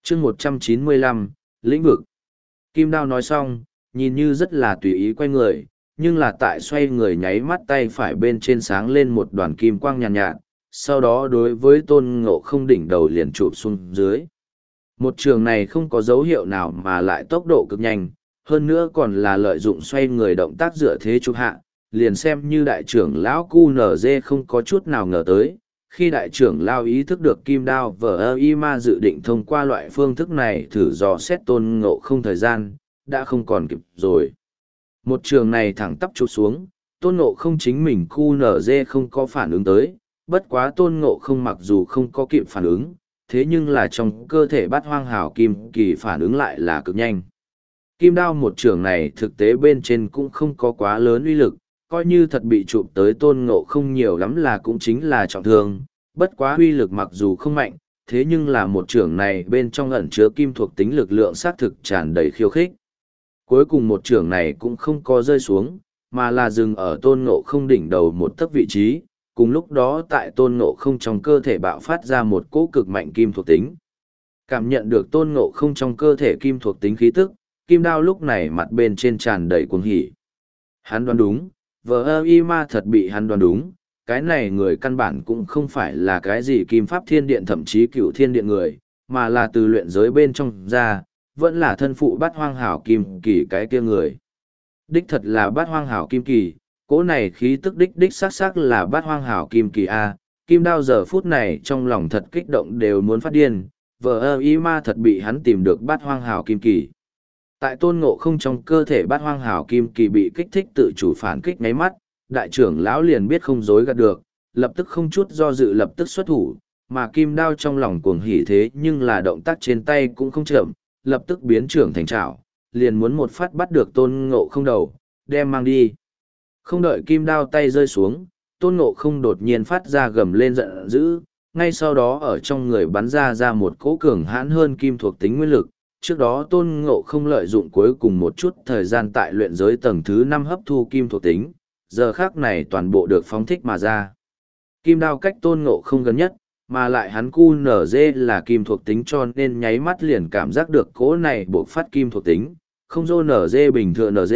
chương 195, lĩnh vực. Kim đao nói xong, nhìn như rất là tùy ý quay người, nhưng là tại xoay người nháy mắt tay phải bên trên sáng lên một đoàn kim quang nhàn nhạt, sau đó đối với Tôn Ngộ Không đỉnh đầu liền chụp xuống dưới. Một trường này không có dấu hiệu nào mà lại tốc độ cực nhanh, hơn nữa còn là lợi dụng xoay người động tác dựa thế chụp hạ, liền xem như đại trưởng lão QNZ không có chút nào ngờ tới. Khi đại trưởng lao ý thức được kim đao vờ y ma dự định thông qua loại phương thức này thử dò xét Tôn Ngộ Không thời gian, đã không còn kịp rồi. Một trường này thẳng tắp chụp xuống, Tôn Ngộ Không chính mình QNZ không có phản ứng tới, bất quá Tôn Ngộ Không mặc dù không có kịp phản ứng, thế nhưng là trong cơ thể Bát Hoang Hảo Kim Kỳ phản ứng lại là cực nhanh. Kim đao một trường này thực tế bên trên cũng không có quá lớn uy lực, coi như thật bị chụp tới Tôn Ngộ Không nhiều lắm là cũng chính là trọng thương, bất quá uy lực mặc dù không mạnh, thế nhưng là một trường này bên trong ẩn chứa kim thuộc tính lực lượng xác thực tràn đầy khiêu khích. Cuối cùng một trường này cũng không có rơi xuống, mà là dừng ở Tôn Ngộ Không đỉnh đầu một tấc vị trí, cùng lúc đó tại Tôn Ngộ Không trong cơ thể bạo phát ra một cỗ cực mạnh kim thuộc tính. Cảm nhận được Tôn Ngộ Không trong cơ thể kim thuộc tính khí tức, kim đao lúc này mặt bên trên tràn đầy cuồng hỉ. Hắn đoán đúng, vờ y ma thật bị hắn đoán đúng, cái này người căn bản cũng không phải là cái gì kim pháp thiên điện thậm chí cựu thiên điện người, mà là từ luyện giới bên trong ra, vẫn là thân phụ Bát Hoang Hảo Kim Kỳ cái kia người. Đích thật là Bát Hoang Hảo Kim Kỳ, cỗ này khí tức đích xác xác là Bát Hoang Hảo Kim Kỳ A, kim đao giờ phút này trong lòng thật kích động đều muốn phát điên, vờ y ma thật bị hắn tìm được Bát Hoang Hảo Kim Kỳ. Tại Tôn Ngộ Không trong cơ thể Bát Hoang Hảo Kim Kỳ bị kích thích tự chủ phản kích ngáy mắt, đại trưởng lão liền biết không dối gạt được, lập tức không chút do dự lập tức xuất thủ, mà kim đao trong lòng cuồng hỉ thế nhưng là động tác trên tay cũng không chậm, lập tức biến trưởng thành trảo, liền muốn một phát bắt được Tôn Ngộ Không đầu, đem mang đi. Không đợi kim đao tay rơi xuống, Tôn Ngộ Không đột nhiên phát ra gầm lên giận dữ, ngay sau đó ở trong người bắn ra một cỗ cường hãn hơn kim thuộc tính nguyên lực. Trước đó Tôn Ngộ Không lợi dụng cuối cùng một chút thời gian tại luyện giới tầng thứ 5 hấp thu kim thuộc tính, giờ khác này toàn bộ được phóng thích mà ra. Kim đao cách Tôn Ngộ Không gần nhất, mà lại hắn QNZ là kim thuộc tính cho nên nháy mắt liền cảm giác được cỗ này buộc phát kim thuộc tính, không dô NG bình thường NG.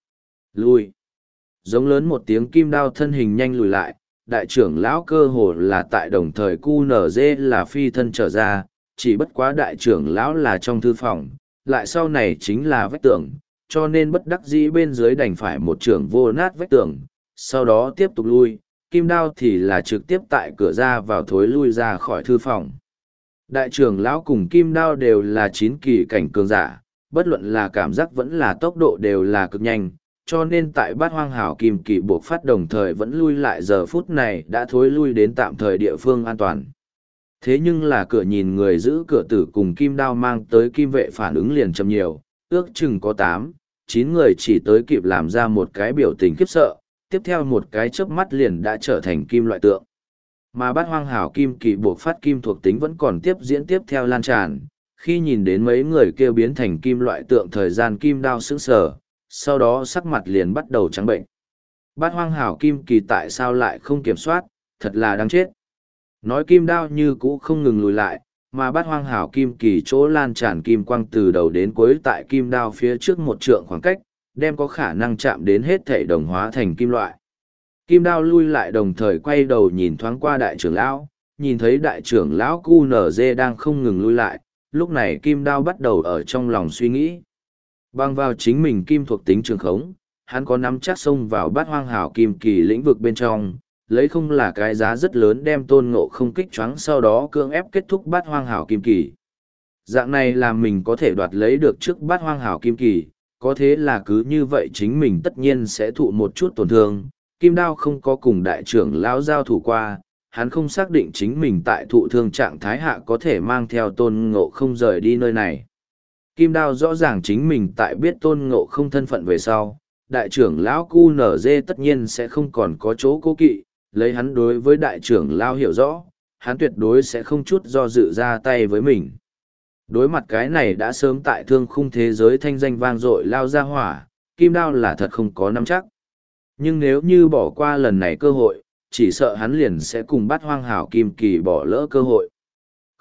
Lui. Giống lớn một tiếng kim đao thân hình nhanh lùi lại, đại trưởng lão cơ hồ là tại đồng thời QNZ là phi thân trở ra, chỉ bất quá đại trưởng lão là trong thư phòng, lại sau này chính là vách tường, cho nên bất đắc dĩ bên dưới đành phải một trưởng vô nát vách tường, sau đó tiếp tục lui, kim đao thì là trực tiếp tại cửa ra vào thối lui ra khỏi thư phòng. Đại trưởng lão cùng kim đao đều là 9 kỳ cảnh cường giả, bất luận là cảm giác vẫn là tốc độ đều là cực nhanh, cho nên tại Bát Hoang Hảo Kim Kỳ buộc phát đồng thời vẫn lui lại giờ phút này đã thối lui đến tạm thời địa phương an toàn. Thế nhưng là cửa nhìn người giữ cửa tử cùng kim đao mang tới kim vệ phản ứng liền chậm nhiều, ước chừng có 8, 9 người chỉ tới kịp làm ra một cái biểu tình khiếp sợ, tiếp theo một cái chớp mắt liền đã trở thành kim loại tượng. Mà Bát Hoang Hảo Kim Kỳ buộc phát kim thuộc tính vẫn còn tiếp diễn tiếp theo lan tràn, khi nhìn đến mấy người kêu biến thành kim loại tượng thời gian kim đao sững sờ, sau đó sắc mặt liền bắt đầu trắng bệnh. Bát Hoang Hảo Kim Kỳ tại sao lại không kiểm soát, thật là đáng chết. Nói kim đao như cũ không ngừng lùi lại, mà Bát Hoang Hảo Kim Kỳ chỗ lan tràn kim quang từ đầu đến cuối tại kim đao phía trước một trượng khoảng cách, đem có khả năng chạm đến hết thể đồng hóa thành kim loại. Kim đao lui lại đồng thời quay đầu nhìn thoáng qua đại trưởng lão, nhìn thấy đại trưởng lão QNZ đang không ngừng lui lại, lúc này kim đao bắt đầu ở trong lòng suy nghĩ. Bằng vào chính mình kim thuộc tính trường khống, hắn có nắm chắc xông vào Bát Hoang Hảo Kim Kỳ lĩnh vực bên trong, lấy không là cái giá rất lớn đem Tôn Ngộ Không kích choáng sau đó cưỡng ép kết thúc Bát Hoang Hảo Kim Kỳ. Dạng này làm mình có thể đoạt lấy được trước Bát Hoang Hảo Kim Kỳ, có thế là cứ như vậy chính mình tất nhiên sẽ thụ một chút tổn thương. Kim đao không có cùng đại trưởng lão giao thủ qua, hắn không xác định chính mình tại thụ thương trạng thái hạ có thể mang theo Tôn Ngộ Không rời đi nơi này. Kim đao rõ ràng chính mình tại biết Tôn Ngộ Không thân phận về sau, đại trưởng lão QNZ tất nhiên sẽ không còn có chỗ cố kỵ, lấy hắn đối với đại trưởng lão hiểu rõ, hắn tuyệt đối sẽ không chút do dự ra tay với mình. Đối mặt cái này đã sớm tại thương khung thế giới thanh danh vang dội lao ra hỏa, kim đao là thật không có nắm chắc. Nhưng nếu như bỏ qua lần này cơ hội, chỉ sợ hắn liền sẽ cùng Bát Hoang Hảo Kim Kỳ bỏ lỡ cơ hội.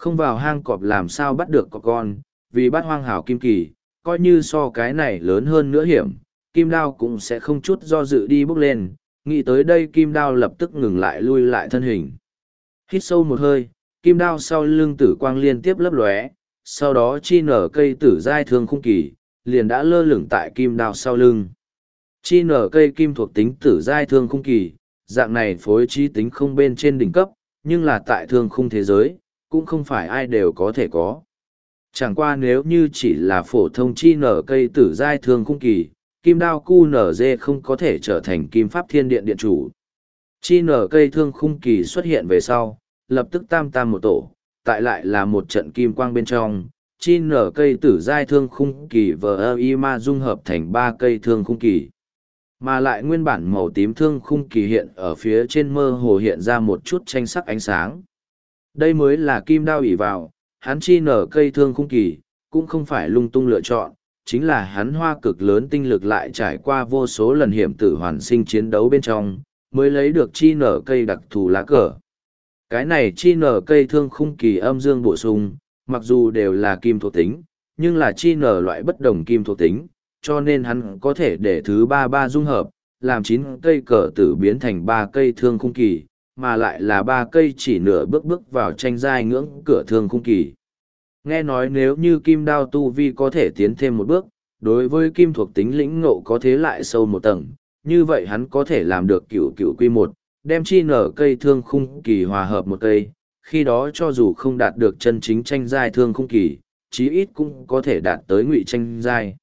Không vào hang cọp làm sao bắt được cọp con, vì bát hoang hảo kim kỳ, coi như so cái này lớn hơn nữa hiểm, kim đao cũng sẽ không chút do dự đi bước lên, nghĩ tới đây kim đao lập tức ngừng lại lui lại thân hình. Hít sâu một hơi, kim đao sau lưng tử quang liên tiếp lấp lóe, sau đó chi nở cây tử giai thương khung kỳ, liền đã lơ lửng tại kim đao sau lưng. Chi nở cây kim thuộc tính tử giai thương khung kỳ, dạng này phối trí tính không bên trên đỉnh cấp, nhưng là tại thương khung thế giới, cũng không phải ai đều có thể có. Chẳng qua nếu như chỉ là phổ thông chi nở cây tử giai thương khung kỳ, kim đao cu nở dê không có thể trở thành kim pháp thiên điện điện chủ. Chi nở cây thương khung kỳ xuất hiện về sau, lập tức tam tam một tổ, tại lại là một trận kim quang bên trong, chi nở cây tử giai thương khung kỳ và y ma dung hợp thành ba cây thương khung kỳ. Mà lại nguyên bản màu tím thương khung kỳ hiện ở phía trên mơ hồ hiện ra một chút tranh sắc ánh sáng. Đây mới là kim đao ỷ vào, hắn chi nở cây thương khung kỳ, cũng không phải lung tung lựa chọn, chính là hắn hoa cực lớn tinh lực lại trải qua vô số lần hiểm tử hoàn sinh chiến đấu bên trong, mới lấy được chi nở cây đặc thù lá cờ. Cái này chi nở cây thương khung kỳ âm dương bổ sung, mặc dù đều là kim thuộc tính, nhưng là chi nở loại bất đồng kim thuộc tính, cho nên hắn có thể để thứ ba dung hợp, làm 9 cây cờ tử biến thành 3 cây thương khung kỳ, mà lại là 3 cây chỉ nửa bước vào tranh giai ngưỡng cửa thương khung kỳ. Nghe nói nếu như kim đao tu vi có thể tiến thêm một bước, đối với kim thuộc tính lĩnh ngộ có thế lại sâu một tầng, như vậy hắn có thể làm được cửu quy một, đem chi nở cây thương khung kỳ hòa hợp một cây, khi đó cho dù không đạt được chân chính tranh giai thương khung kỳ, chí ít cũng có thể đạt tới ngụy tranh giai.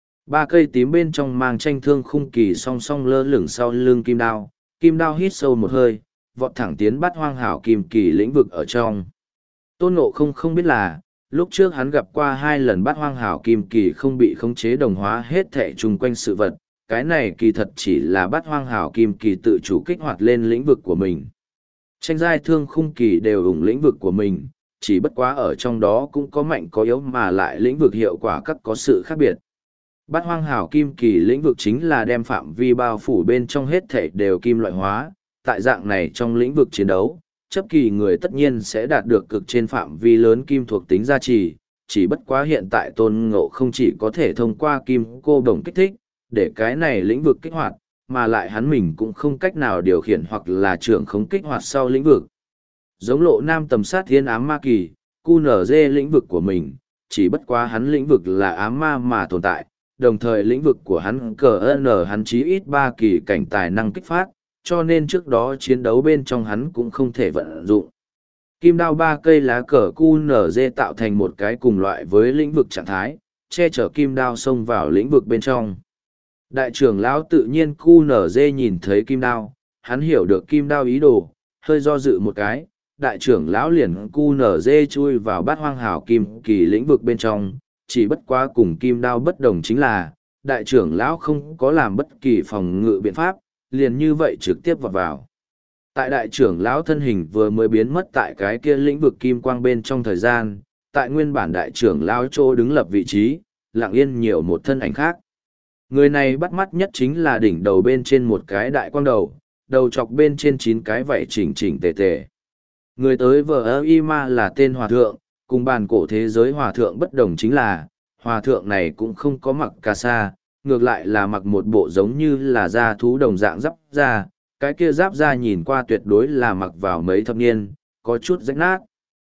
3 cây tím bên trong mang tranh thương khung kỳ song song lơ lửng sau lưng kim đao hít sâu một hơi, vọt thẳng tiến bắt hoang hảo kim kỳ lĩnh vực ở trong. Tôn Ngộ không biết là, lúc trước hắn gặp qua 2 lần bắt hoang hảo kim kỳ không bị khống chế đồng hóa hết thệ chung quanh sự vật, cái này kỳ thật chỉ là bắt hoang hảo kim kỳ tự chủ kích hoạt lên lĩnh vực của mình. Tranh giai thương khung kỳ đều ủng lĩnh vực của mình, chỉ bất quá ở trong đó cũng có mạnh có yếu mà lại lĩnh vực hiệu quả các có sự khác biệt. Bát hoang hảo kim kỳ lĩnh vực chính là đem phạm vi bao phủ bên trong hết thảy đều kim loại hóa, tại dạng này trong lĩnh vực chiến đấu, chấp kỳ người tất nhiên sẽ đạt được cực trên phạm vi lớn kim thuộc tính gia trì, chỉ bất quá hiện tại Tôn Ngộ không chỉ có thể thông qua kim cô đồng kích thích, để cái này lĩnh vực kích hoạt, mà lại hắn mình cũng không cách nào điều khiển hoặc là trưởng khống kích hoạt sau lĩnh vực. Giống Lộ Nam tầm sát thiên ám ma kỳ, QNZ lĩnh vực của mình, chỉ bất quá hắn lĩnh vực là ám ma mà tồn tại, đồng thời lĩnh vực của hắn hắn chí ít 3 kỳ cảnh tài năng kích phát, cho nên trước đó chiến đấu bên trong hắn cũng không thể vận dụng. Kim đao 3 cây lá cờ QNZ tạo thành một cái cùng loại với lĩnh vực trạng thái, che chở kim đao xông vào lĩnh vực bên trong. Đại trưởng lão tự nhiên QNZ nhìn thấy kim đao, hắn hiểu được kim đao ý đồ, hơi do dự một cái, đại trưởng lão liền QNZ chui vào bát hoang hảo kim kỳ lĩnh vực bên trong, chỉ bất quá cùng kim đao bất đồng chính là, đại trưởng lão không có làm bất kỳ phòng ngự biện pháp, liền như vậy trực tiếp vào. Tại đại trưởng lão thân hình vừa mới biến mất tại cái kia lĩnh vực kim quang bên trong thời gian, tại nguyên bản đại trưởng lão chỗ đứng lập vị trí, lặng yên nhiều một thân ảnh khác. Người này bắt mắt nhất chính là đỉnh đầu bên trên một cái đại quang đầu, đầu chọc bên trên 9 cái vảy chỉnh chỉnh tề tề. Người tới VIMA là tên hòa thượng, cùng bàn cổ thế giới hòa thượng bất đồng chính là, hòa thượng này cũng không có mặc cà sa, ngược lại là mặc một bộ giống như là da thú đồng dạng giáp da, cái kia giáp da nhìn qua tuyệt đối là mặc vào mấy thập niên, có chút rách nát.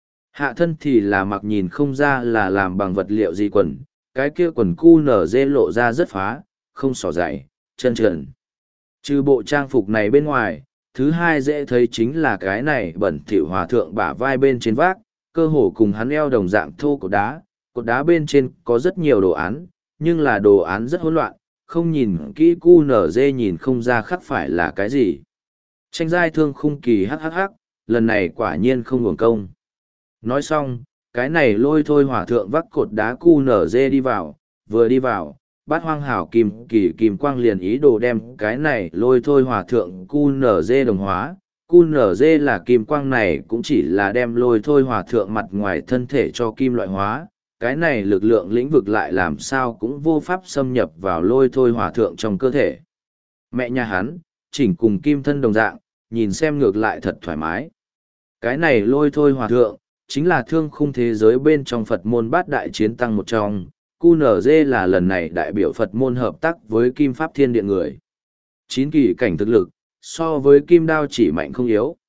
Hạ thân thì là mặc nhìn không ra là làm bằng vật liệu gì quần, cái kia quần QNZ lộ ra rất phá, không xỏ dày, chân trần. Trừ bộ trang phục này bên ngoài, thứ hai dễ thấy chính là cái này bẩn thỉu hòa thượng bả vai bên trên vác, cơ hồ cùng hắn eo đồng dạng thô cột đá bên trên có rất nhiều đồ án, nhưng là đồ án rất hỗn loạn, không nhìn kỹ QNZ nhìn không ra khắc phải là cái gì. Tranh giai thương khung kỳ hắc, lần này quả nhiên không uổng công. Nói xong, cái này lôi thôi hòa thượng vác cột đá QNZ đi vào, vừa đi vào, bát hoang hảo kim kỳ kim quang liền ý đồ đem cái này lôi thôi hòa thượng QNZ đồng hóa. QNZ là kim quang này cũng chỉ là đem lôi thôi hòa thượng mặt ngoài thân thể cho kim loại hóa, cái này lực lượng lĩnh vực lại làm sao cũng vô pháp xâm nhập vào lôi thôi hòa thượng trong cơ thể. Mẹ nhà hắn, chỉnh cùng kim thân đồng dạng, nhìn xem ngược lại thật thoải mái. Cái này lôi thôi hòa thượng, chính là thương khung thế giới bên trong Phật môn bát đại chiến tăng một trong. QNZ là lần này đại biểu Phật môn hợp tác với Kim Pháp Thiên Điện người. 9 kỳ cảnh thực lực, so với Kim Đao chỉ mạnh không yếu,